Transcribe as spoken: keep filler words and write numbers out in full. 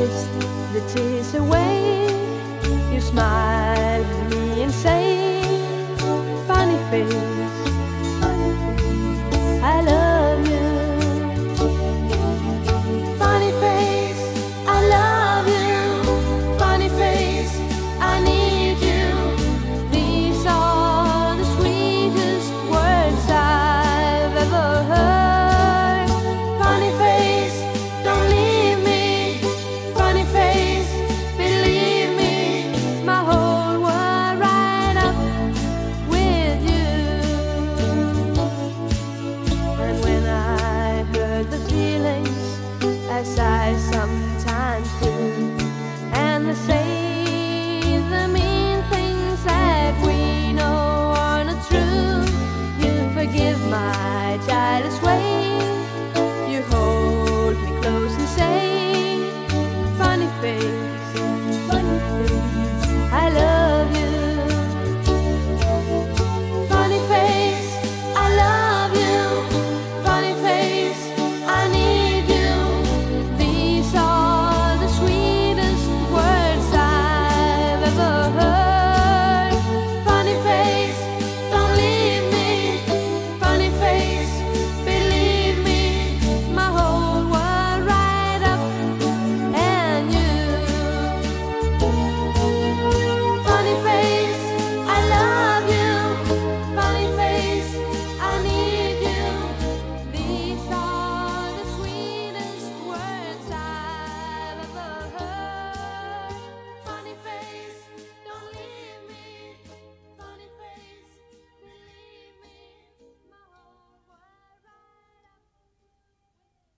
kissed the tears away. You smile at me and say, funny face, I love you. Funny face, I love you. Funny face, I need you. These are the sweetest words I've ever heard. Funny face, don't leave me. Funny face, believe me. My whole world right up with you. And when I heard the feelings, as I sometimes do, and the same